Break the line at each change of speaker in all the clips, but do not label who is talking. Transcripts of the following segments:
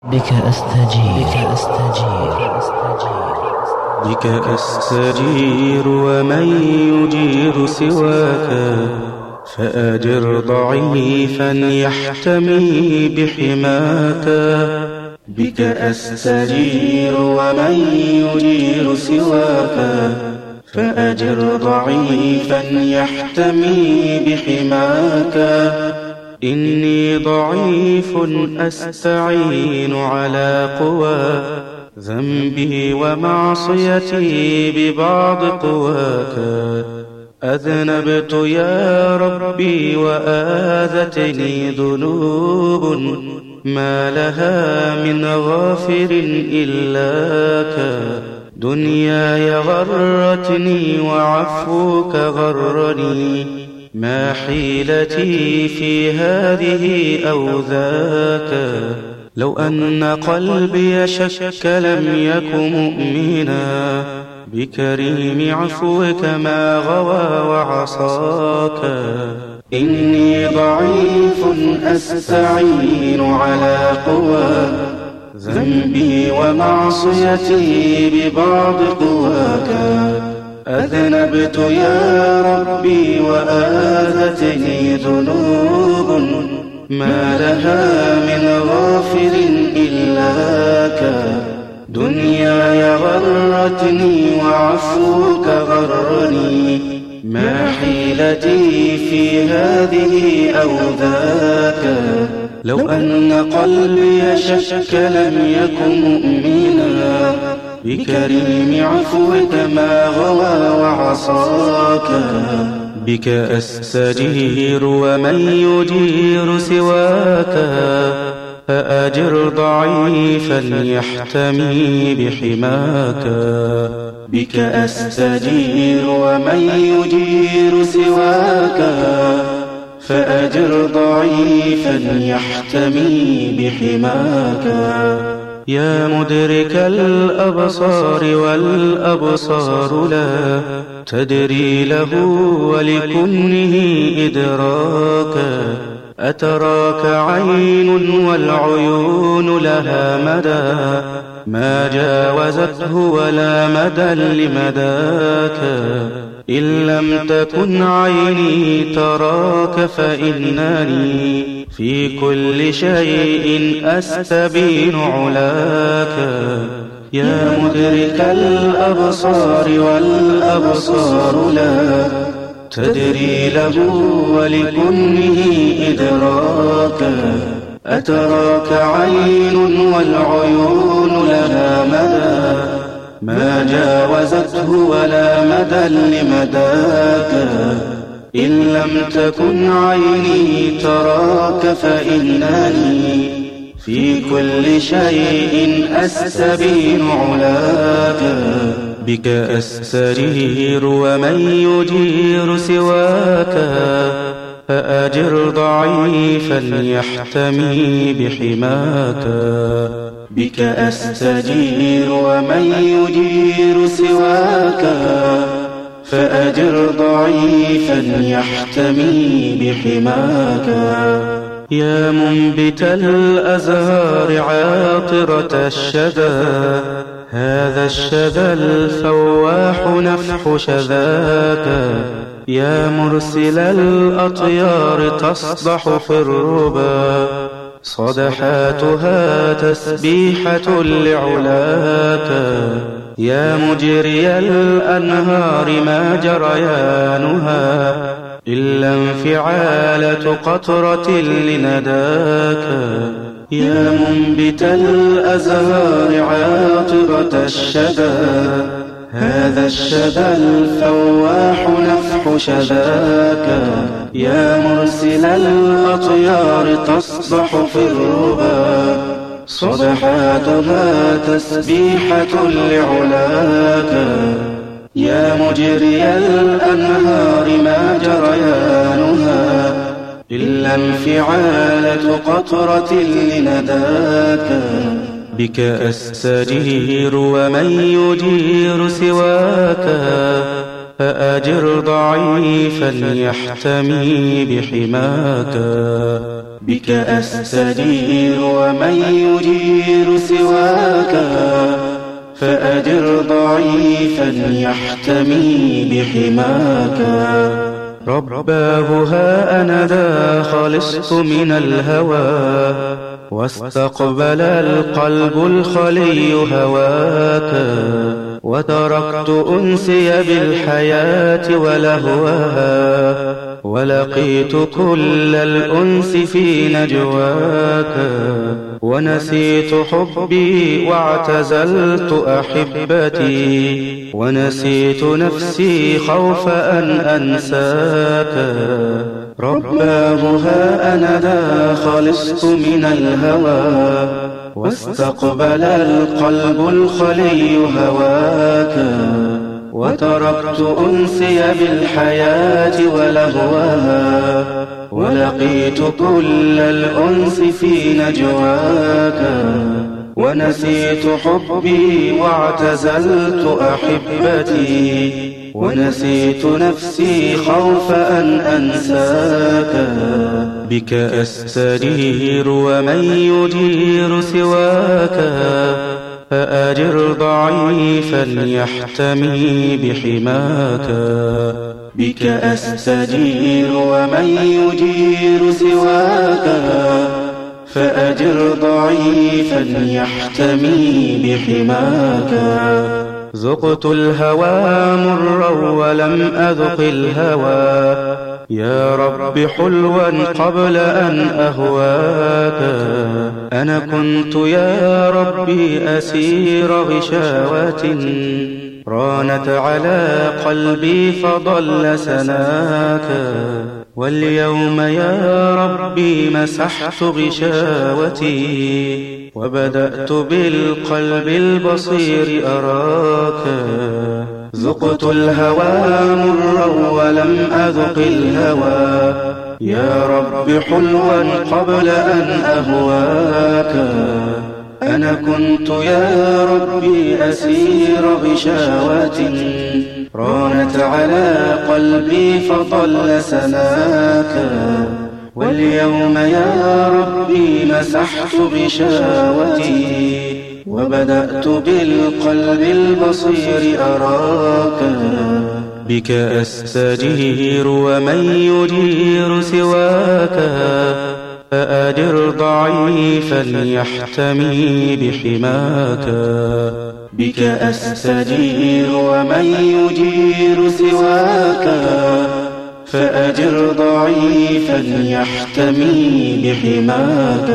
بك أستجير
بك أستجير ومن يجير سواك، فأجر ضعيفا يحتمي بحماك. بك أستجير ومن يجير سواك، فأجر ضعيفا يحتمي بحماك. إني ضعيف أستعين على قوى ذنبي ومعصيتي ببعض قواك. أذنبت يا ربي وآذتني ذنوب ما لها من غافر إلاك. دنياي غرتني وعفوك غرني، ما حيلتي في هذه أو ذاك. لو أن قلبي شك لم يك مؤمنا، بكريم عفوك ما غوى وعصاك. إني ضعيف أستعين على قوى ذنبي ومعصيتي ببعض قواك. أذنبت يا ربي وآذتني ذنوب ما لها من غافر إلاك. دنياي غرتني وعفوك غرني، ما حيلتي في هذه أو ذاك. لو أن قلبي شك لم يك مؤمنا، بكريم عفوك ما غوى وعصاك. بك أستجير ومن يجير سواك، فأجر ضعيفا يحتمي بحماك. بك أستجير ومن يجير سواك، فأجر ضعيفا يحتمي بحماك. يا مدرك الأبصار والأبصار لا تدري له ولكنه إدراكا. أتراك عين والعيون لها مدى، ما جاوزته ولا مدى لمداك. إن لم تكن عيني تراك فإنني في كل شيء أستبين علاك. يا مدرك الأبصار والأبصار لا تدري له ولكنه إدراكا. أتراك عين والعيون لها مدى، ما جاوزته ولا مدى لمداك. إن لم تكن عيني تراك فإنني في كل شيء أستبين علاك. بك أستجير ومن يجير سواك، فأجر ضعيفا يحتمي بحماك. بك أستجير ومن يجير سواك، فأجر ضعيفا يحتمي بحماك. يا منبت الأزهار عاطرة الشذا، هذا الشذا الفواح نفح شذاك. يا مرسل الأطيار تصدح في الربا، صدحاتها تسبيحة لعلاك. يا مجري الأنهار ما جريانها إلا انفعالة قطرة لنداك. يا منبت الأزهار عاطرة الشذا، هذا الشذا الفواح نفح شذاك. يا مرسل الأطيار تصدح في الربا، صدحاتها تسبيحة لعلاك. يا مجري الأنهار ما جريانها إلا انفعالة قطرة لنداك. بك أستجير ومن يجير سواك، فأجر ضعيفا يحتمي بحماك. بك أستجير ومن يجير سواك، فأجر ضعيفا يحتمي بحماك. رباه ها أنا ذا خلصت من الهوى، واستقبل القلب الخلي هواك. وتركت أنسي بالحياة ولهوها، ولقيت كل الأنس في نجواك. ونسيت حبي واعتزلت أحبتي، ونسيت نفسي خوف أن أنساك. رباه ها أنا ذا خلصت من الهوى، واستقبل القلب الخلي هواك. وتركت أنسي بالحياة ولهوها، ولقيت كل الأنس في نجواك. ونسيت حبي واعتزلت أحبتي، ونسيت نفسي خوف أن أنساك. بك أستجير ومن يجير سواك، فأجر ضعيفا يحتمي بحماك. بك أستجير ومن يجير سواك، فأجر ضعيفا يحتمي بحماك. ذقت الهوى مرا ولم أذق الهوى، يا رب حلوا قبل أن أهواك. أنا كنت يا ربي أسير غشاوة، رانت على قلبي فضل سناك. واليوم يا ربي مسحت غشاوتي، وبدأت بالقلب البصير أراك. ذقت الهوى مرا ولم أذق الهوى، يا رب حلوا قبل أن أهواك. أنا كنت يا ربي أسير غشاوة، رانت على قلبي فضل سناك. واليوم يا ربي مسحت غشاوتي، وبدأت بالقلب البصير أراك. بك أستجير ومن يجير سواك، فأجر ضعيفا يحتمي بحماك. بك أستجير ومن يجير سواك، فأجر ضعيفا يحتمي بحماك.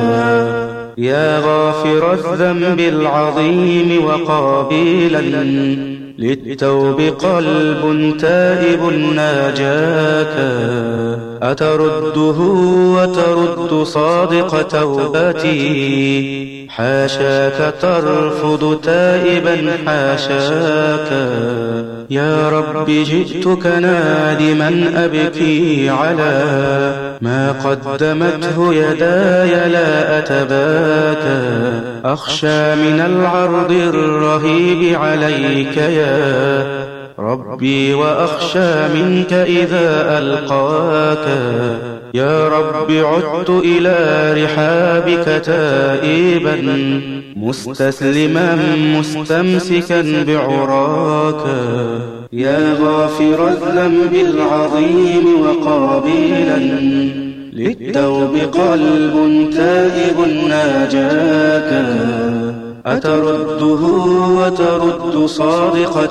يا غافر الذنب العظيم وقابلا للتوب قلب تائب ناجاك. أترده وترد صادق توبتي، حاشاك ترفض تائبا حاشاك. يا رب جئتك نادما أبكي على ما قدمته يداي لا أتباكى. أخشى من العرض الرهيب عليك يا ربي، وأخشى منك إذا ألقاك. يا رب عدت إلى رحابك تائبا مستسلما مستمسكا بعراك. يا غافر الذنب العظيم وقابلا للتوب قلب تائب ناجاك. أترده وترد صادق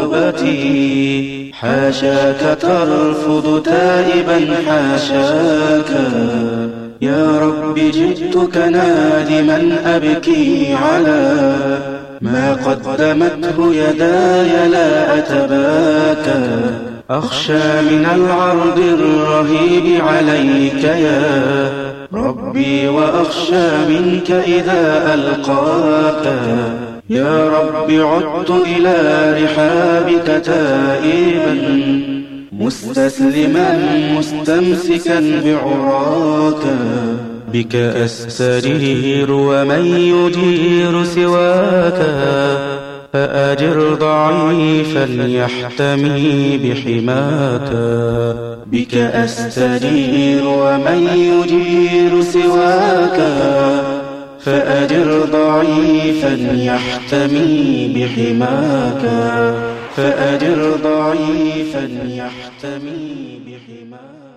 توبتي، حاشاك ترفض تائبا حاشاك. يا رب جئتك نادما أبكي على ما قدمته يداي لا أتباكى. أخشى من العرض الرهيب عليك يا ربي، وأخشى منك إذا ألقاك. يا رب عدت إلى رحابك تائبا مستسلما مستمسكا بعراك. بك أستجير ومن يجير سواك، فأجر ضعيفا يحتمي بحماك. بك أستجير ومن يجير سواك، فأجر ضعيفا يحتمي بحماك. فأجر ضعيفا يحتمي بحماك.